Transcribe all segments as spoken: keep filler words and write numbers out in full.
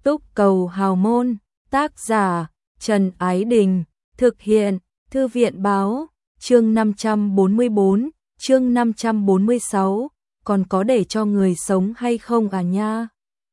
Túc cầu hào môn, tác giả Trần Ái Đình, thực hiện Thư viện Báo, chương năm trăm bốn mươi bốn, chương năm trăm bốn mươi sáu, còn có để cho người sống hay không à nha?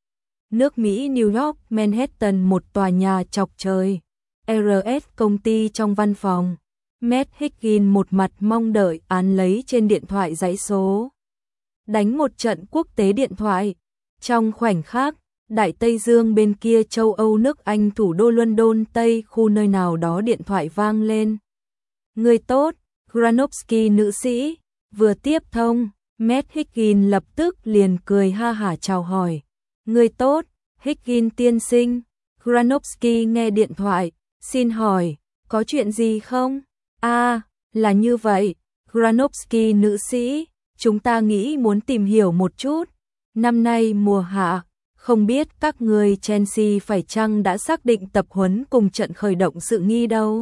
Nước Mỹ New York, Manhattan, một tòa nhà chọc trời. rờ ét công ty trong văn phòng. Matt Higgins một mặt mong đợi án lấy trên điện thoại dãy số. Đánh một trận quốc tế điện thoại. Trong khoảnh khắc, Đại Tây Dương bên kia châu Âu, nước Anh, thủ đô London, Tây khu nơi nào đó điện thoại vang lên. Người tốt, Granovsky nữ sĩ, vừa tiếp thông, Matt Higgins lập tức liền cười ha hả chào hỏi. Người tốt, Higgins tiên sinh. Granovsky nghe điện thoại, xin hỏi, có chuyện gì không? À, là như vậy, Granovsky nữ sĩ, chúng ta nghĩ muốn tìm hiểu một chút. Năm nay mùa hạ, không biết các người Chelsea phải chăng đã xác định tập huấn cùng trận khởi động sự nghi đâu?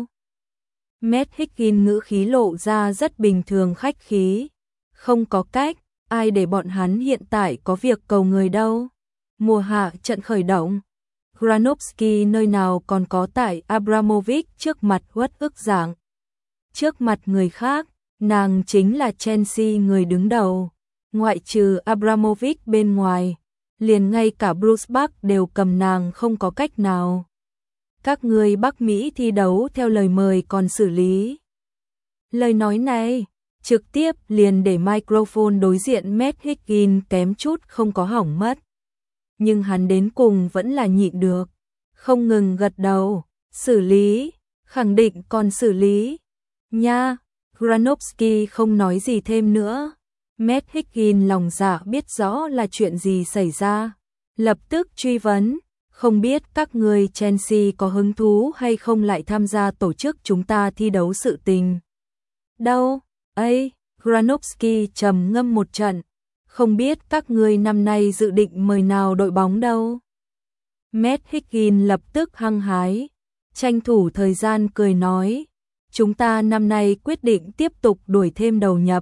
Matt Higgins ngữ khí lộ ra rất bình thường khách khí. Không có cách, ai để bọn hắn hiện tại có việc cầu người đâu. Mùa hạ trận khởi động. Granovsky nơi nào còn có tại Abramovich trước mặt uất ức dạng. Trước mặt người khác, nàng chính là Chelsea người đứng đầu. Ngoại trừ Abramovich bên ngoài, liền ngay cả Bruce Buck đều cầm nàng không có cách nào. Các người Bắc Mỹ thi đấu theo lời mời còn xử lý. Lời nói này, trực tiếp liền để microphone đối diện Matt Higgins kém chút không có hỏng mất. Nhưng hắn đến cùng vẫn là nhịn được, không ngừng gật đầu, xử lý, khẳng định còn xử lý. Nha, Granovsky không nói gì thêm nữa. Matt Higgins lòng dạ biết rõ là chuyện gì xảy ra, lập tức truy vấn, không biết các người Chelsea có hứng thú hay không lại tham gia tổ chức chúng ta thi đấu sự tình. Đâu, ấy, Granovsky trầm ngâm một trận, không biết các người năm nay dự định mời nào đội bóng đâu. Matt Higgins lập tức hăng hái, tranh thủ thời gian cười nói, chúng ta năm nay quyết định tiếp tục đuổi thêm đầu nhập.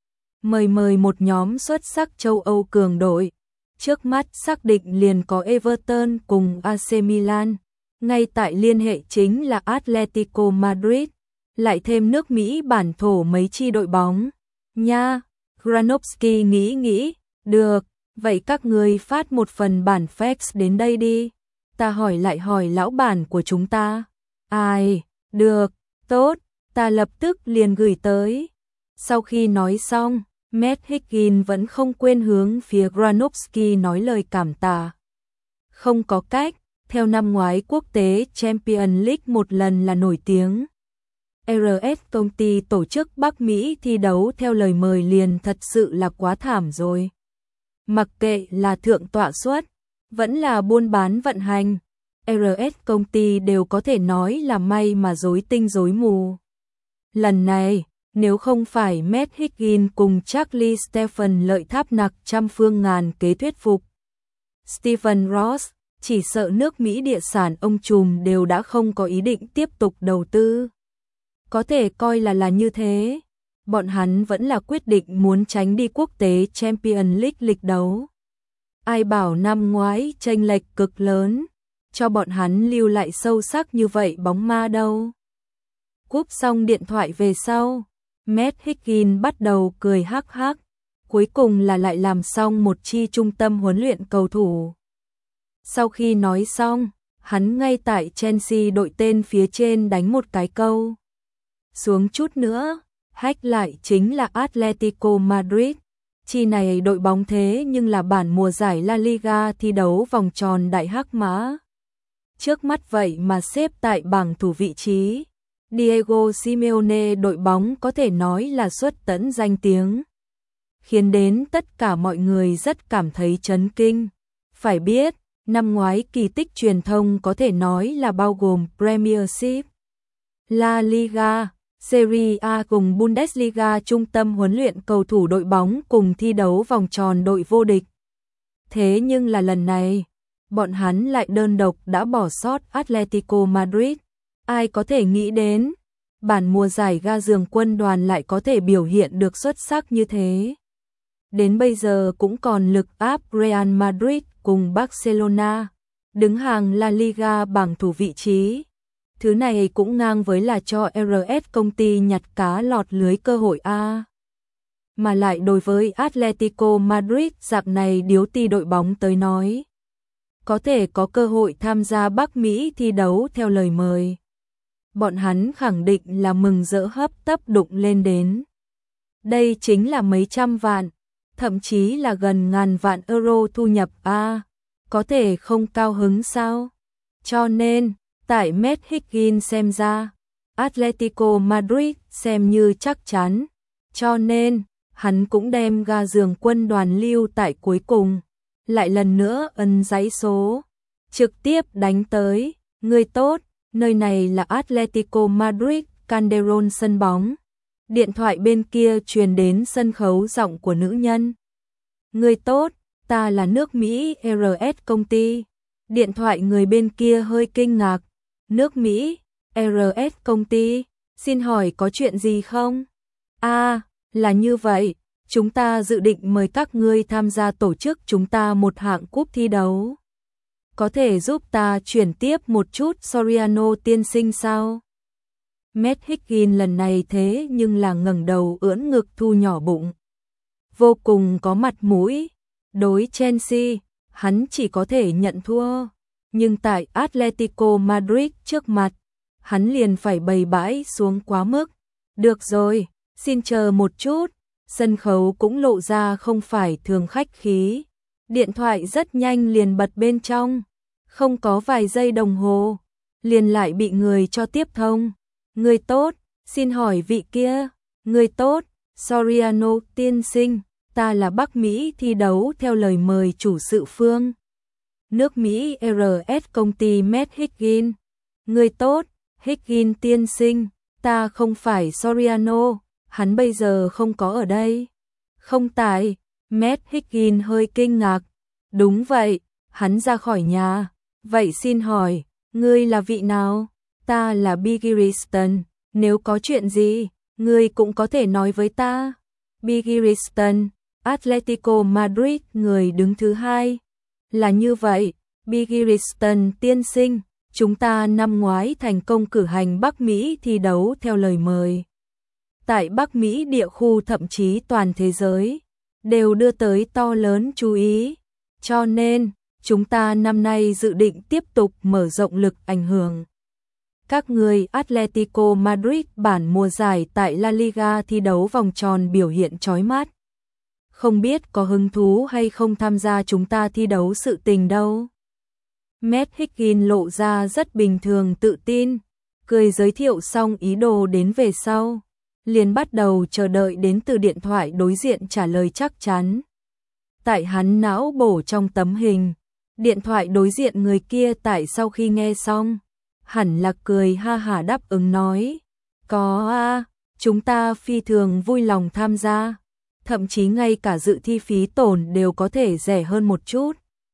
Mời mời một nhóm xuất sắc châu Âu cường đội. Trước mắt xác định liền có Everton cùng a xê Milan. Ngay tại liên hệ chính là Atletico Madrid. Lại thêm nước Mỹ bản thổ mấy chi đội bóng. Nha, Granovsky nghĩ nghĩ, được, vậy các người phát một phần bản fax đến đây đi. Ta hỏi lại hỏi lão bản của chúng ta. Ai, được, tốt, ta lập tức liền gửi tới. Sau khi nói xong, Matt Higgins vẫn không quên hướng phía Granovsky nói lời cảm tạ. Không có cách, theo năm ngoái quốc tế Champions League một lần là nổi tiếng. rờ ét công ty tổ chức Bắc Mỹ thi đấu theo lời mời liền thật sự là quá thảm rồi. Mặc kệ là thượng tọa suất, vẫn là buôn bán vận hành, rờ ét công ty đều có thể nói là may mà rối tinh rối mù. Lần này, nếu không phải Matt Higgins cùng Charlie Stephen lợi tháp nặc trăm phương ngàn kế thuyết phục Stephen Ross, chỉ sợ nước Mỹ địa sản ông trùm đều đã không có ý định tiếp tục đầu tư. Có thể coi là là như thế, bọn hắn vẫn là quyết định muốn tránh đi quốc tế Champions League lịch đấu. Ai bảo năm ngoái chênh lệch cực lớn, cho bọn hắn lưu lại sâu sắc như vậy bóng ma đâu. Cúp xong điện thoại về sau, Matt Higgins bắt đầu cười hắc hắc, cuối cùng là lại làm xong một chi trung tâm huấn luyện cầu thủ. Sau khi nói xong, hắn ngay tại Chelsea đội tên phía trên đánh một cái câu. Xuống chút nữa, hack lại chính là Atletico Madrid. Chi này đội bóng thế nhưng là bản mùa giải La Liga thi đấu vòng tròn đại hắc mã. Trước mắt vậy mà xếp tại bảng thủ vị trí. Diego Simeone đội bóng có thể nói là xuất tẫn danh tiếng, khiến đến tất cả mọi người rất cảm thấy chấn kinh. Phải biết, năm ngoái kỳ tích truyền thông có thể nói là bao gồm Premiership, La Liga, Serie A cùng Bundesliga trung tâm huấn luyện cầu thủ đội bóng cùng thi đấu vòng tròn đội vô địch. Thế nhưng là lần này, bọn hắn lại đơn độc đã bỏ sót Atletico Madrid. Ai có thể nghĩ đến, bản mùa giải ga giường quân đoàn lại có thể biểu hiện được xuất sắc như thế. Đến bây giờ cũng còn lực áp Real Madrid cùng Barcelona. đứng hàng La Liga bảng thủ vị trí. Thứ này cũng ngang với là cho rờ ét công ty nhặt cá lọt lưới cơ hội A. Mà lại đối với Atletico Madrid dạng này điếu ti đội bóng tới nói, có thể có cơ hội tham gia Bắc Mỹ thi đấu theo lời mời. Bọn hắn khẳng định là mừng rỡ hấp tấp đụng lên đến. Đây chính là mấy trăm vạn, thậm chí là gần ngàn vạn euro thu nhập A, có thể không cao hứng sao? Cho nên, tại Matt Higgins xem ra, Atletico Madrid xem như chắc chắn, cho nên hắn cũng đem ga giường quân đoàn lưu tại cuối cùng, lại lần nữa ấn dãy số, trực tiếp đánh tới, người tốt, nơi này là Atletico Madrid, Calderón sân bóng. Điện thoại bên kia truyền đến sân khấu giọng của nữ nhân. Người tốt, ta là nước Mỹ rờ ét công ty. Điện thoại người bên kia hơi kinh ngạc. Nước Mỹ, rờ ét công ty, xin hỏi có chuyện gì không? À, là như vậy, chúng ta dự định mời các ngươi tham gia tổ chức chúng ta một hạng cúp thi đấu. Có thể giúp ta chuyển tiếp một chút Soriano tiên sinh sao? Matt Higgins lần này thế nhưng là ngẩng đầu ưỡn ngực thu nhỏ bụng. Vô cùng có mặt mũi. Đối Chelsea, hắn chỉ có thể nhận thua. Nhưng tại Atletico Madrid trước mặt, hắn liền phải bày bãi xuống quá mức. Được rồi, xin chờ một chút. Sân khấu cũng lộ ra không phải thường khách khí. Điện thoại rất nhanh liền bật bên trong. Không có vài giây đồng hồ, liền lại bị người cho tiếp thông. Người tốt, xin hỏi vị kia. Người tốt, Soriano tiên sinh, ta là Bắc Mỹ thi đấu theo lời mời chủ sự phương. Nước Mỹ rờ ét công ty Matt Higgins. Người tốt, Higgins tiên sinh, ta không phải Soriano, hắn bây giờ không có ở đây. Không tại, Matt Higgins hơi kinh ngạc. Đúng vậy, hắn ra khỏi nhà. Vậy xin hỏi, ngươi là vị nào? Ta là Biggie Riston, nếu có chuyện gì, ngươi cũng có thể nói với ta. Biggie Riston, Atletico Madrid người đứng thứ hai. Là như vậy, Biggie Riston tiên sinh, chúng ta năm ngoái thành công cử hành Bắc Mỹ thi đấu theo lời mời. Tại Bắc Mỹ địa khu thậm chí toàn thế giới, đều đưa tới to lớn chú ý. Cho nên, chúng ta năm nay dự định tiếp tục mở rộng lực ảnh hưởng. Các người Atletico Madrid bản mùa giải tại La Liga thi đấu vòng tròn biểu hiện chói mắt. Không biết có hứng thú hay không tham gia chúng ta thi đấu sự tình đâu. Matt Higgins lộ ra rất bình thường tự tin, cười giới thiệu xong ý đồ đến về sau. Liền bắt đầu chờ đợi đến từ điện thoại đối diện trả lời chắc chắn. Tại hắn não bổ trong tấm hình, điện thoại đối diện người kia tại sau khi nghe xong, hẳn là cười ha hả đáp ứng nói. Có a, chúng ta phi thường vui lòng tham gia, thậm chí ngay cả dự thi phí tổn đều có thể rẻ hơn một chút.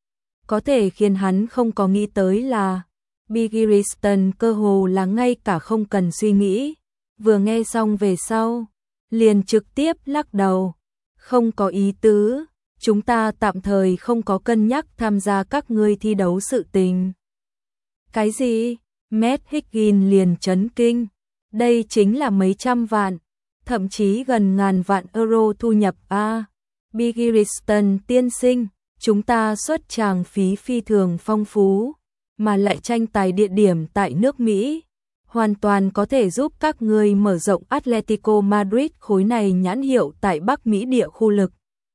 Có thể khiến hắn không có nghĩ tới là, Biggie Riston cơ hồ là ngay cả không cần suy nghĩ. Vừa nghe xong về sau, liền trực tiếp lắc đầu. Không có ý tứ, chúng ta tạm thời không có cân nhắc tham gia các ngươi thi đấu sự tình. Cái gì? Matt Higgins liền chấn kinh. Đây chính là mấy trăm vạn, thậm chí gần ngàn vạn euro thu nhập a. Biggie Riston tiên sinh, chúng ta xuất tràng phí phi thường phong phú, mà lại tranh tài địa điểm tại nước Mỹ. Hoàn toàn có thể giúp các ngươi mở rộng Atletico Madrid khối này nhãn hiệu tại Bắc Mỹ địa khu lực.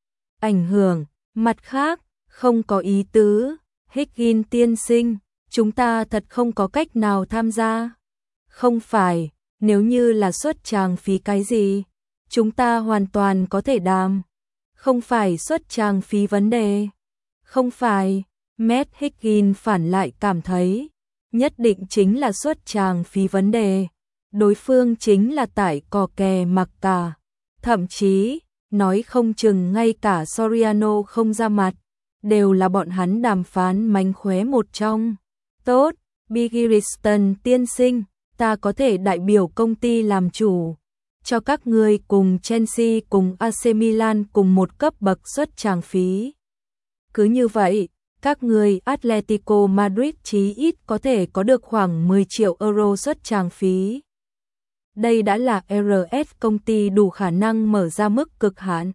Ảnh hưởng, mặt khác, không có ý tứ, Higgins tiên sinh, chúng ta thật không có cách nào tham gia. Không phải, nếu như là xuất tràng phí cái gì, chúng ta hoàn toàn có thể đàm. Không phải xuất tràng phí vấn đề. Không phải, Matt Higgins phản lại cảm thấy, nhất định chính là xuất tràng phí vấn đề. Đối phương chính là tải cò kè mặc cả. Thậm chí, nói không chừng ngay cả Soriano không ra mặt, đều là bọn hắn đàm phán mánh khóe một trong. Tốt, Biggie Riston tiên sinh, ta có thể đại biểu công ty làm chủ, cho các ngươi cùng Chelsea cùng a xê Milan cùng một cấp bậc xuất tràng phí. Cứ như vậy, Các người Atletico Madrid chí ít có thể có được khoảng mười triệu euro suất tràng phí. Đây đã là rờ ét công ty đủ khả năng mở ra mức cực hạn.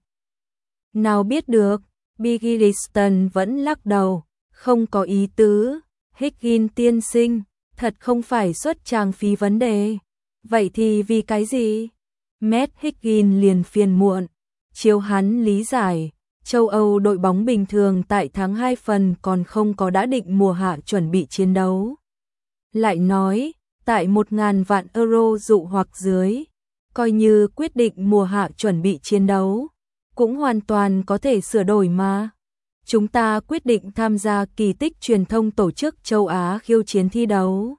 Nào biết được, Biggiston vẫn lắc đầu, không có ý tứ. Higgins tiên sinh, thật không phải suất tràng phí vấn đề. Vậy thì vì cái gì? Matt Higgins liền phiền muộn. Chiếu hắn lý giải, châu Âu đội bóng bình thường tại tháng hai phần còn không có đã định mùa hạ chuẩn bị chiến đấu. Lại nói, tại một nghìn vạn euro dụ hoặc dưới, coi như quyết định mùa hạ chuẩn bị chiến đấu, cũng hoàn toàn có thể sửa đổi mà. Chúng ta quyết định tham gia kỳ tích truyền thông tổ chức châu Á khiêu chiến thi đấu.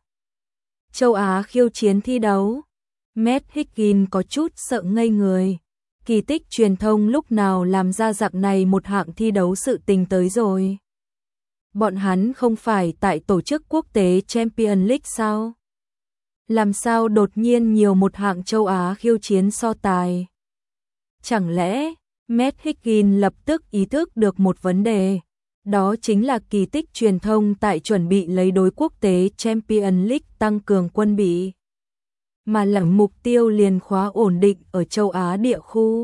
Châu Á khiêu chiến thi đấu? Matt Higgins có chút sợ ngây người. Kỳ tích truyền thông lúc nào làm ra dạng này một hạng thi đấu sự tình tới rồi? Bọn hắn không phải tại tổ chức quốc tế Champions League sao? Làm sao đột nhiên nhiều một hạng châu Á khiêu chiến so tài? Chẳng lẽ, Matt Higgins lập tức ý thức được một vấn đề, đó chính là kỳ tích truyền thông tại chuẩn bị lấy đối quốc tế Champions League tăng cường quân bị, mà lẳng mục tiêu liền khóa ổn định ở châu Á địa khu.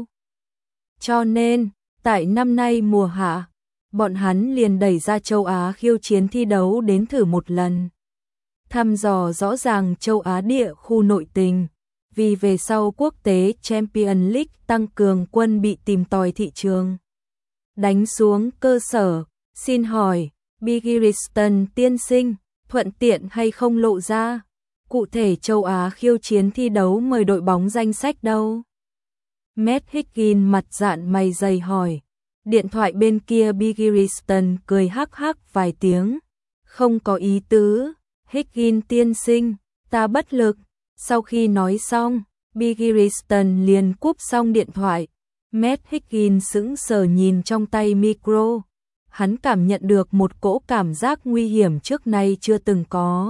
Cho nên, tại năm nay mùa hạ, bọn hắn liền đẩy ra châu Á khiêu chiến thi đấu đến thử một lần. Thăm dò rõ ràng châu Á địa khu nội tình, vì về sau quốc tế Champions League tăng cường quân bị tìm tòi thị trường. Đánh xuống cơ sở, xin hỏi, Biggiston tiên sinh, thuận tiện hay không lộ ra? Cụ thể châu Á khiêu chiến thi đấu mời đội bóng danh sách đâu? Matt Higgins mặt dạn mày dày hỏi. Điện thoại bên kia Biggiston cười hắc hắc vài tiếng. Không có ý tứ, Higgins tiên sinh, ta bất lực. Sau khi nói xong, Biggiston liền cúp xong điện thoại. Matt Higgins sững sờ nhìn trong tay micro. Hắn cảm nhận được một cỗ cảm giác nguy hiểm trước nay chưa từng có.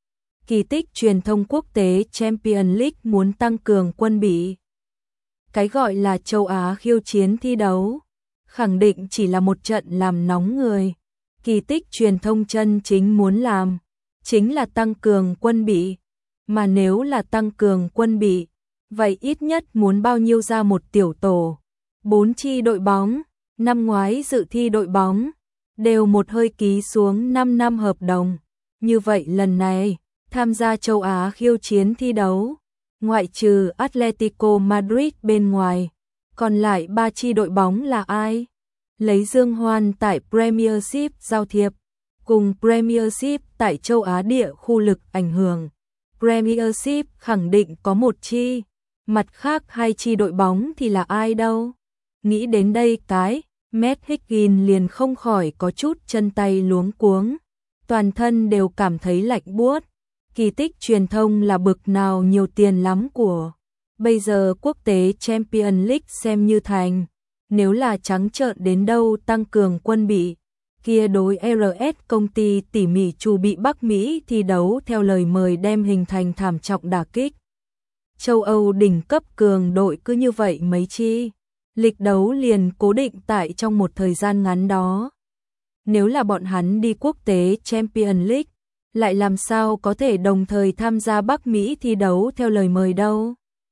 Kỳ tích truyền thông quốc tế Champions League muốn tăng cường quân bị. Cái gọi là châu Á khiêu chiến thi đấu, khẳng định chỉ là một trận làm nóng người. Kỳ tích truyền thông chân chính muốn làm, chính là tăng cường quân bị. Mà nếu là tăng cường quân bị, vậy ít nhất muốn bao nhiêu ra một tiểu tổ. Bốn chi đội bóng, năm ngoái dự thi đội bóng, đều một hơi ký xuống năm năm hợp đồng. Như vậy lần này, tham gia châu Á khiêu chiến thi đấu, ngoại trừ Atletico Madrid bên ngoài, còn lại ba chi đội bóng là ai? Lấy Dương Hoan tại Premiership giao thiệp, cùng Premiership tại châu Á địa khu lực ảnh hưởng. Premiership khẳng định có một chi, mặt khác hai chi đội bóng thì là ai đâu? Nghĩ đến đây cái, Matt Higgins liền không khỏi có chút chân tay luống cuống, toàn thân đều cảm thấy lạnh buốt. Kỳ tích truyền thông là bực nào nhiều tiền lắm của. Bây giờ quốc tế Champions League xem như thành, nếu là trắng trợn đến đâu tăng cường quân bị, kia đối rờ ét công ty tỉ mỉ chuẩn bị Bắc Mỹ thi đấu theo lời mời đem hình thành thảm trọng đả kích. Châu Âu đỉnh cấp cường đội cứ như vậy mấy chi, lịch đấu liền cố định tại trong một thời gian ngắn đó. Nếu là bọn hắn đi quốc tế Champions League, lại làm sao có thể đồng thời tham gia Bắc Mỹ thi đấu theo lời mời đâu?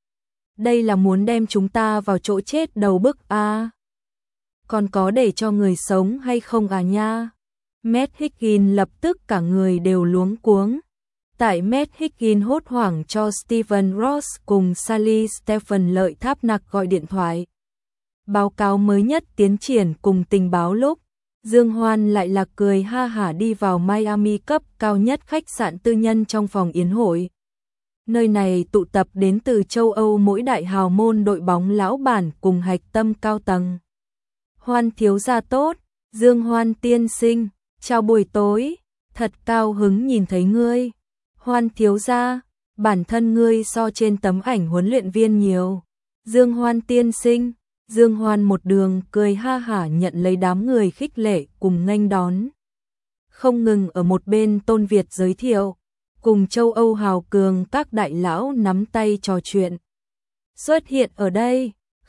Đây là muốn đem chúng ta vào chỗ chết đầu bức a. Còn có để cho người sống hay không à nha? Matt Higgins lập tức cả người đều luống cuống. Tại Matt Higgins hốt hoảng cho Steven Ross cùng Sally Stephen Lợi Tháp Nặc gọi điện thoại. Báo cáo mới nhất tiến triển cùng tình báo lúc, Dương Hoan lại là cười ha hả đi vào Miami cấp cao nhất khách sạn tư nhân trong phòng yến hội. Nơi này tụ tập đến từ châu Âu mỗi đại hào môn đội bóng lão bản cùng hạch tâm cao tầng. Hoan thiếu gia tốt, Dương Hoan tiên sinh, chào buổi tối, thật cao hứng nhìn thấy ngươi. Hoan thiếu gia, bản thân ngươi so trên tấm ảnh huấn luyện viên nhiều. Dương Hoan tiên sinh, Dương Hoan một đường cười ha hả nhận lấy đám người khích lệ cùng nghênh đón. Không ngừng ở một bên Tôn Việt giới thiệu, cùng châu Âu hào cường các đại lão nắm tay trò chuyện. Xuất hiện ở đây,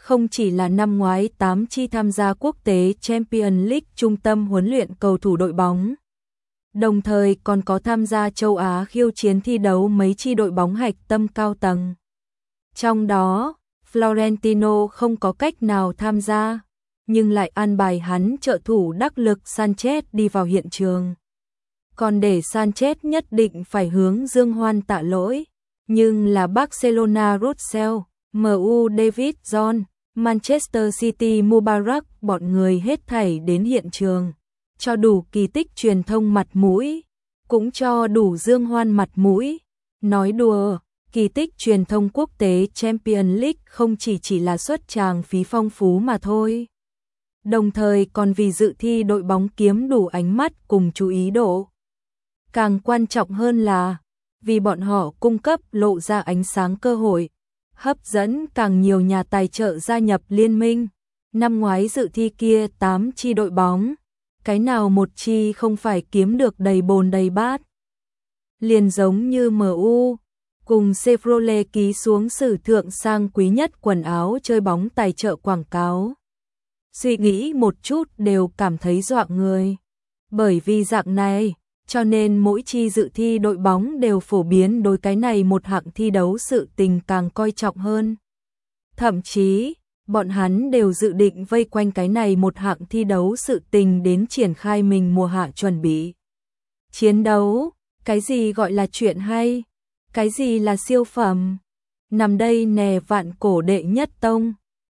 không chỉ là năm ngoái tám chi tham gia quốc tế Champions League trung tâm huấn luyện cầu thủ đội bóng, đồng thời còn có tham gia châu Á khiêu chiến thi đấu mấy chi đội bóng hạch tâm cao tầng. Trong đó, Florentino không có cách nào tham gia, nhưng lại an bài hắn trợ thủ đắc lực Sanchez đi vào hiện trường. Còn để Sanchez nhất định phải hướng Dương Hoan tạ lỗi, nhưng là Barcelona Russell, em u David John, Manchester City Mubarak bọn người hết thảy đến hiện trường, cho đủ kỳ tích truyền thông mặt mũi, cũng cho đủ Dương Hoan mặt mũi. Nói đùa, kỳ tích truyền thông quốc tế Champions League không chỉ chỉ là xuất tràng phí phong phú mà thôi. Đồng thời còn vì dự thi đội bóng kiếm đủ ánh mắt cùng chú ý độ. Càng quan trọng hơn là, vì bọn họ cung cấp lộ ra ánh sáng cơ hội, hấp dẫn càng nhiều nhà tài trợ gia nhập liên minh. Năm ngoái dự thi kia tám chi đội bóng, cái nào một chi không phải kiếm được đầy bồn đầy bát. Liền giống như em u, cùng Chevrolet ký xuống sử thượng sang quý nhất quần áo chơi bóng tài trợ quảng cáo. Suy nghĩ một chút đều cảm thấy dọa người. Bởi vì dạng này, cho nên mỗi chi dự thi đội bóng đều phổ biến đối cái này một hạng thi đấu sự tình càng coi trọng hơn. Thậm chí, bọn hắn đều dự định vây quanh cái này một hạng thi đấu sự tình đến triển khai mình mùa hạ chuẩn bị. Chiến đấu, cái gì gọi là chuyện hay, cái gì là siêu phẩm. Nằm đây nè vạn cổ đệ nhất tông.